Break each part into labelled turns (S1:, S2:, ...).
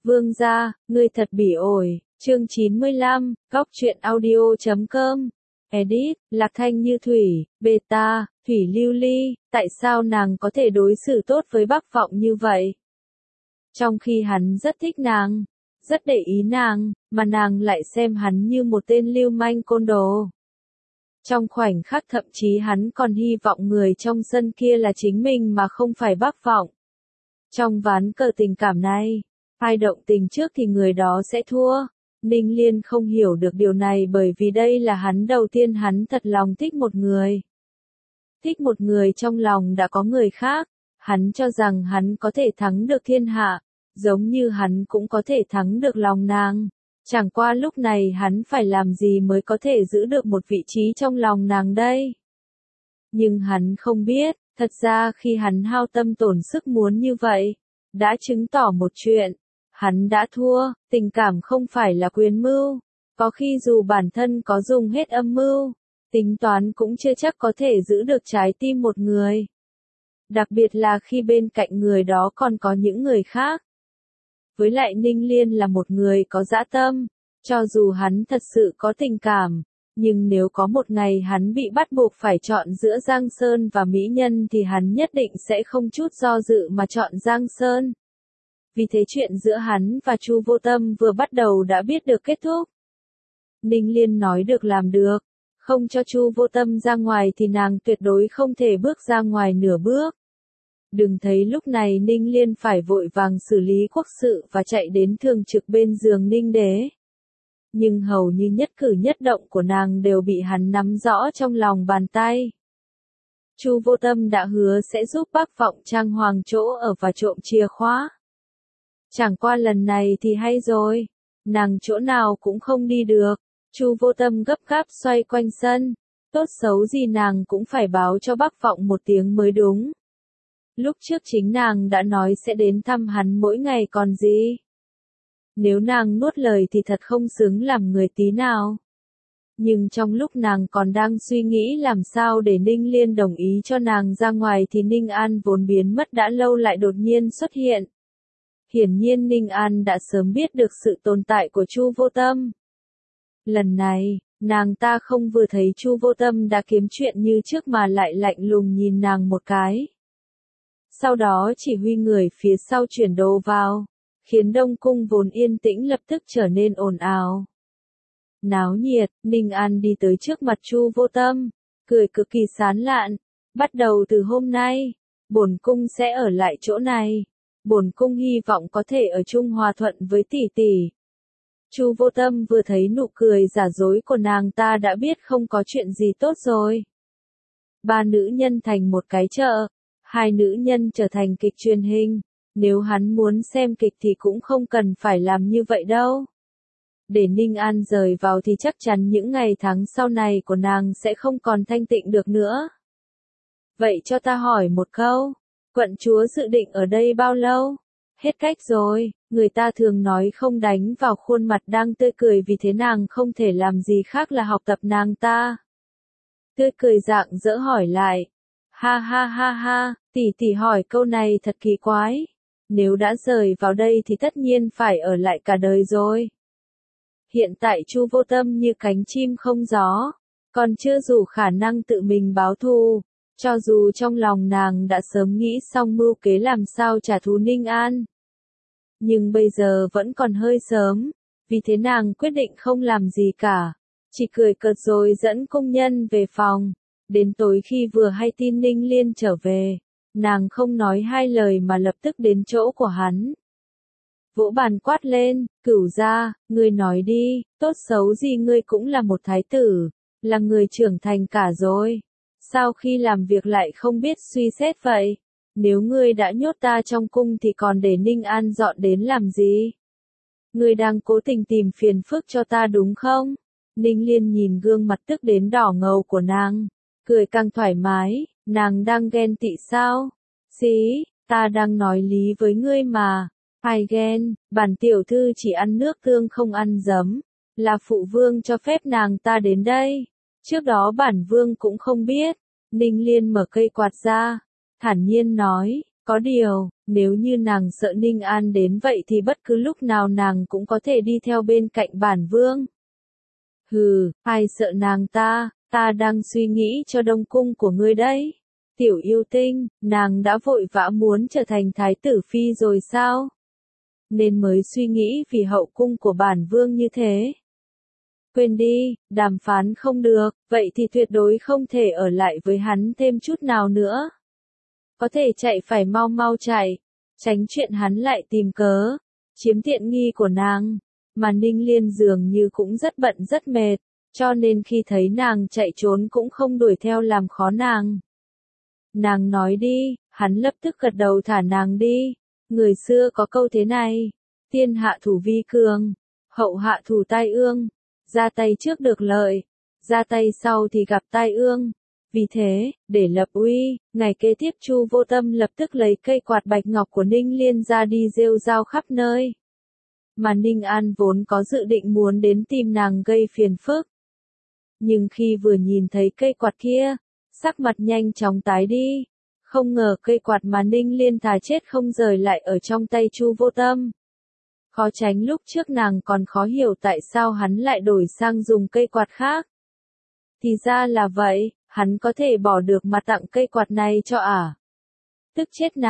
S1: Vương gia, ngươi thật bỉ ổi. Chương 95, Góc truyện audio.com. Edit, Lạc Thanh Như Thủy, Beta, Thủy Lưu Ly, tại sao nàng có thể đối xử tốt với Bắc Vọng như vậy? Trong khi hắn rất thích nàng, rất để ý nàng, mà nàng lại xem hắn như một tên lưu manh côn đồ. Trong khoảnh khắc thậm chí hắn còn hy vọng người trong sân kia là chính mình mà không phải Bắc Vọng. Trong ván cờ tình cảm này, ai động tình trước thì người đó sẽ thua. Ninh Liên không hiểu được điều này bởi vì đây là hắn đầu tiên hắn thật lòng thích một người. Thích một người trong lòng đã có người khác, hắn cho rằng hắn có thể thắng được thiên hạ, giống như hắn cũng có thể thắng được lòng nàng. Chẳng qua lúc này hắn phải làm gì mới có thể giữ được một vị trí trong lòng nàng đây. Nhưng hắn không biết, thật ra khi hắn hao tâm tổn sức muốn như vậy, đã chứng tỏ một chuyện. Hắn đã thua, tình cảm không phải là quyền mưu. Có khi dù bản thân có dùng hết âm mưu, tính toán cũng chưa chắc có thể giữ được trái tim một người. Đặc biệt là khi bên cạnh người đó còn có những người khác. Với lại Ninh Liên là một người có dã tâm, cho dù hắn thật sự có tình cảm, nhưng nếu có một ngày hắn bị bắt buộc phải chọn giữa Giang Sơn và mỹ nhân thì hắn nhất định sẽ không chút do dự mà chọn Giang Sơn. Vì thế chuyện giữa hắn và Chu Vô Tâm vừa bắt đầu đã biết được kết thúc. Ninh Liên nói được làm được, không cho Chu Vô Tâm ra ngoài thì nàng tuyệt đối không thể bước ra ngoài nửa bước. Đừng thấy lúc này Ninh Liên phải vội vàng xử lý quốc sự và chạy đến thường trực bên giường Ninh Đế. Nhưng hầu như nhất cử nhất động của nàng đều bị hắn nắm rõ trong lòng bàn tay. Chu Vô Tâm đã hứa sẽ giúp Bắc Vọng trang hoàng chỗ ở và trộm chìa khóa. Chẳng qua lần này thì hay rồi, nàng chỗ nào cũng không đi được. Chu Vô Tâm gấp gáp xoay quanh sân, tốt xấu gì nàng cũng phải báo cho Bắc Vọng một tiếng mới đúng. Lúc trước chính nàng đã nói sẽ đến thăm hắn mỗi ngày còn gì. Nếu nàng nuốt lời thì thật không xứng làm người tí nào. Nhưng trong lúc nàng còn đang suy nghĩ làm sao để Ninh Liên đồng ý cho nàng ra ngoài thì Ninh An vốn biến mất đã lâu lại đột nhiên xuất hiện. Hiển nhiên Ninh An đã sớm biết được sự tồn tại của Chu Vô Tâm. Lần này, nàng ta không vừa thấy Chu Vô Tâm đã kiếm chuyện như trước mà lại lạnh lùng nhìn nàng một cái. Sau đó chỉ huy người phía sau chuyển đồ vào, khiến Đông Cung vốn yên tĩnh lập tức trở nên ồn ào. Náo nhiệt, Ninh An đi tới trước mặt Chu Vô Tâm, cười cực kỳ sán lạn. Bắt đầu từ hôm nay, bổn cung sẽ ở lại chỗ này. Bổn cung hy vọng có thể ở chung hòa thuận với tỷ tỷ. Chu Vô Tâm vừa thấy nụ cười giả dối của nàng ta đã biết không có chuyện gì tốt rồi. Ba nữ nhân thành một cái chợ, hai nữ nhân trở thành kịch truyền hình. Nếu hắn muốn xem kịch thì cũng không cần phải làm như vậy đâu. Để Ninh An rời vào thì chắc chắn những ngày tháng sau này của nàng sẽ không còn thanh tịnh được nữa. Vậy cho ta hỏi một câu. Quận chúa dự định ở đây bao lâu? Hết cách rồi, người ta thường nói không đánh vào khuôn mặt đang tươi cười vì thế nàng không thể làm gì khác là học tập nàng ta. Tươi cười rạng rỡ hỏi lại. Ha ha ha ha, tỷ tỷ hỏi câu này thật kỳ quái. Nếu đã rời vào đây thì tất nhiên phải ở lại cả đời rồi. Hiện tại Chu Vô Tâm như cánh chim không gió, còn chưa đủ khả năng tự mình báo thù. Cho dù trong lòng nàng đã sớm nghĩ xong mưu kế làm sao trả thù Ninh An. Nhưng bây giờ vẫn còn hơi sớm, vì thế nàng quyết định không làm gì cả. Chỉ cười cợt rồi dẫn công nhân về phòng. Đến tối khi vừa hay tin Ninh Liên trở về, nàng không nói hai lời mà lập tức đến chỗ của hắn. Vỗ bàn quát lên, Cửu gia, ngươi nói đi, tốt xấu gì ngươi cũng là một thái tử, là người trưởng thành cả rồi. Sao khi làm việc lại không biết suy xét vậy? Nếu ngươi đã nhốt ta trong cung thì còn để Ninh An dọn đến làm gì? Ngươi đang cố tình tìm phiền phức cho ta đúng không? Ninh Liên nhìn gương mặt tức đến đỏ ngầu của nàng, cười càng thoải mái, nàng đang ghen tị sao? Xí, ta đang nói lý với ngươi mà. Ai ghen, bản tiểu thư chỉ ăn nước tương không ăn giấm, là phụ vương cho phép nàng ta đến đây. Trước đó bản vương cũng không biết. Ninh Liên mở cây quạt ra, thản nhiên nói, có điều, Nếu như nàng sợ Ninh An đến vậy thì bất cứ lúc nào nàng cũng có thể đi theo bên cạnh bản vương. Hừ, ai sợ nàng ta đang suy nghĩ cho đông cung của ngươi đấy. Tiểu yêu tinh, nàng đã vội vã muốn trở thành thái tử phi rồi sao? Nên mới suy nghĩ vì hậu cung của bản vương như thế. Quên đi, đàm phán không được, vậy thì tuyệt đối không thể ở lại với hắn thêm chút nào nữa. Có thể chạy phải mau mau chạy, tránh chuyện hắn lại tìm cớ, chiếm tiện nghi của nàng. Mà Ninh Liên dường như cũng rất bận rất mệt, cho nên khi thấy nàng chạy trốn cũng không đuổi theo làm khó nàng. Nàng nói đi, hắn lập tức gật đầu thả nàng đi. Người xưa có câu thế này, tiên hạ thủ vi cường, hậu hạ thủ tai ương, ra tay trước được lợi, ra tay sau thì gặp tai ương. Vì thế, để lập uy, ngày kế tiếp Chu Vô Tâm lập tức lấy cây quạt bạch ngọc của Ninh Liên ra đi rêu rao khắp nơi. Mà Ninh An vốn có dự định muốn đến tìm nàng gây phiền phức. Nhưng khi vừa nhìn thấy cây quạt kia, sắc mặt nhanh chóng tái đi. Không ngờ cây quạt mà Ninh Liên thà chết không rời lại ở trong tay Chu Vô Tâm. Khó tránh lúc trước nàng còn khó hiểu tại sao hắn lại đổi sang dùng cây quạt khác. Thì ra là vậy, hắn có thể bỏ được mà tặng cây quạt này cho ả. Tức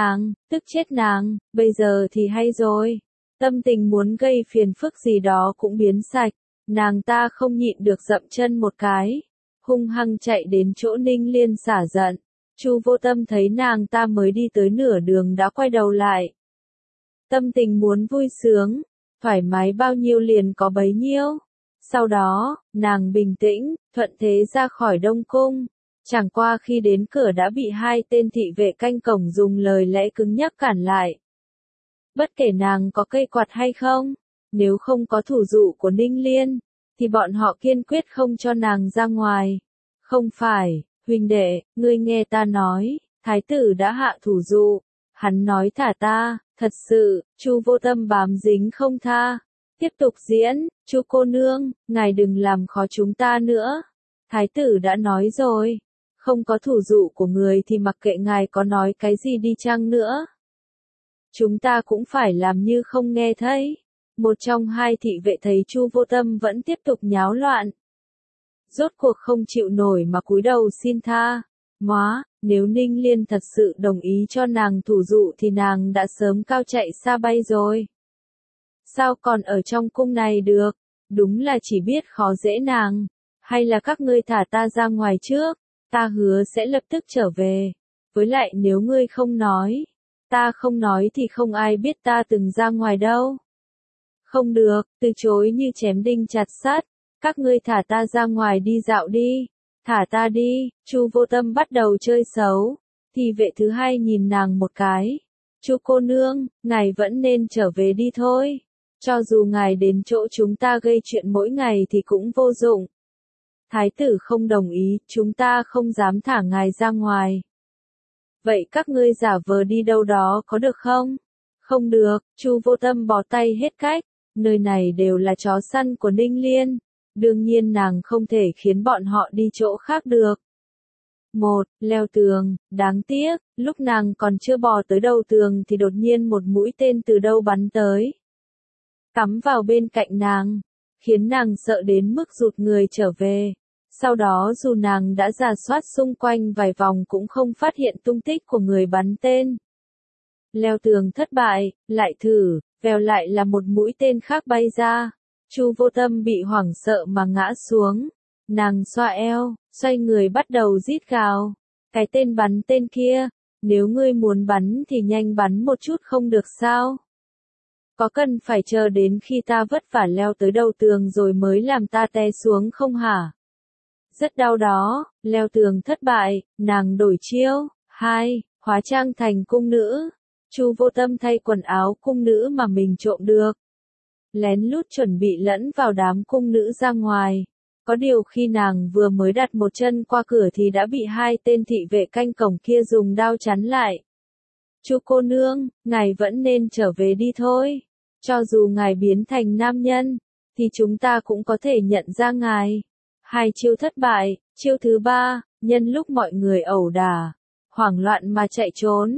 S1: chết nàng, bây giờ thì hay rồi. Tâm tình muốn gây phiền phức gì đó cũng biến sạch, nàng ta không nhịn được dậm chân một cái, hung hăng chạy đến chỗ Ninh Liên xả giận. Chu Vô Tâm thấy nàng ta mới đi tới nửa đường đã quay đầu lại. Tâm tình muốn vui sướng, thoải mái bao nhiêu liền có bấy nhiêu. Sau đó, nàng bình tĩnh, thuận thế ra khỏi Đông Cung. Chẳng qua khi đến cửa đã bị hai tên thị vệ canh cổng dùng lời lẽ cứng nhắc cản lại. Bất kể nàng có cây quạt hay không, nếu không có thủ dụ của Ninh Liên, thì bọn họ kiên quyết không cho nàng ra ngoài. Không phải, huynh đệ, ngươi nghe ta nói, thái tử đã hạ thủ dụ. Hắn nói thả ta, thật sự, Chu Vô Tâm bám dính không tha. Tiếp tục diễn, Chu cô nương, ngài đừng làm khó chúng ta nữa. Thái tử đã nói rồi, không có thủ dụ của người thì mặc kệ ngài có nói cái gì đi chăng nữa. Chúng ta cũng phải làm như không nghe thấy. Một trong hai thị vệ thấy Chu Vô Tâm vẫn tiếp tục nháo loạn. Rốt cuộc không chịu nổi mà cúi đầu xin tha. Móa, nếu Ninh Liên thật sự đồng ý cho nàng thủ dụ thì nàng đã sớm cao chạy xa bay rồi. Sao còn ở trong cung này được? Đúng là chỉ biết khó dễ nàng. Hay là các ngươi thả ta ra ngoài trước, ta hứa sẽ lập tức trở về. Với lại nếu ngươi không nói, ta không nói thì không ai biết ta từng ra ngoài đâu. Không được, từ chối như chém đinh chặt sắt. Các ngươi thả ta ra ngoài đi dạo đi. Thả ta đi. Chu Vô Tâm bắt đầu chơi xấu. Thì vệ thứ hai nhìn nàng một cái. Chu cô nương, ngài vẫn nên trở về đi thôi. Cho dù ngài đến chỗ chúng ta gây chuyện mỗi ngày thì cũng vô dụng. Thái tử không đồng ý, chúng ta không dám thả ngài ra ngoài. Vậy các ngươi giả vờ đi đâu đó có được không? Không được, Chu Vô Tâm bó tay hết cách. Nơi này đều là chó săn của Ninh Liên. Đương nhiên nàng không thể khiến bọn họ đi chỗ khác được. Leo tường, đáng tiếc, lúc nàng còn chưa bò tới đầu tường thì đột nhiên một mũi tên từ đâu bắn tới. Cắm vào bên cạnh nàng, khiến nàng sợ đến mức rụt người trở về. Sau đó dù nàng đã rà soát xung quanh vài vòng cũng không phát hiện tung tích của người bắn tên. Leo tường thất bại, lại thử, vèo lại là một mũi tên khác bay ra. Chu Vô Tâm bị hoảng sợ mà ngã xuống. Nàng xoa eo, xoay người bắt đầu rít gào. Cái tên bắn tên kia, nếu ngươi muốn bắn thì nhanh bắn một chút không được sao? Có cần phải chờ đến khi ta vất vả leo tới đầu tường rồi mới làm ta té xuống không hả? Rất đau đó, leo tường thất bại, nàng đổi chiêu. 2. Hóa trang thành cung nữ. Chu Vô Tâm thay quần áo cung nữ mà mình trộm được. Lén lút chuẩn bị lẫn vào đám cung nữ ra ngoài. Có điều khi nàng vừa mới đặt một chân qua cửa thì đã bị hai tên thị vệ canh cổng kia dùng đao chắn lại. Chu cô nương, ngài vẫn nên trở về đi thôi. Cho dù ngài biến thành nam nhân, thì chúng ta cũng có thể nhận ra ngài. 2 chiêu thất bại, chiêu thứ 3, nhân lúc mọi người ẩu đả, hoảng loạn mà chạy trốn.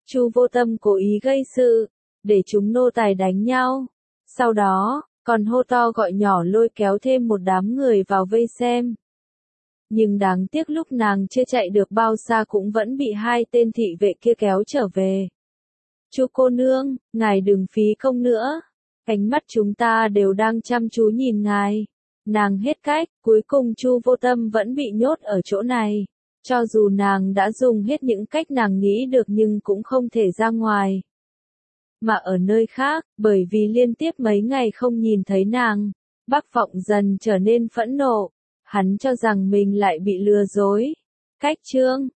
S1: Chu Vô Tâm cố ý gây sự, để chúng nô tài đánh nhau. Sau đó, còn hô to gọi nhỏ lôi kéo thêm một đám người vào vây xem. Nhưng đáng tiếc lúc nàng chưa chạy được bao xa cũng vẫn bị hai tên thị vệ kia kéo trở về. Chu cô nương, ngài đừng phí công nữa. Ánh mắt chúng ta đều đang chăm chú nhìn ngài. Nàng hết cách, cuối cùng Chu Vô Tâm vẫn bị nhốt ở chỗ này. Cho dù nàng đã dùng hết những cách nàng nghĩ được nhưng cũng không thể ra ngoài. Mà ở nơi khác, bởi vì liên tiếp mấy ngày không nhìn thấy nàng, Bắc Vọng dần trở nên phẫn nộ. Hắn cho rằng mình lại bị lừa dối. Cách chương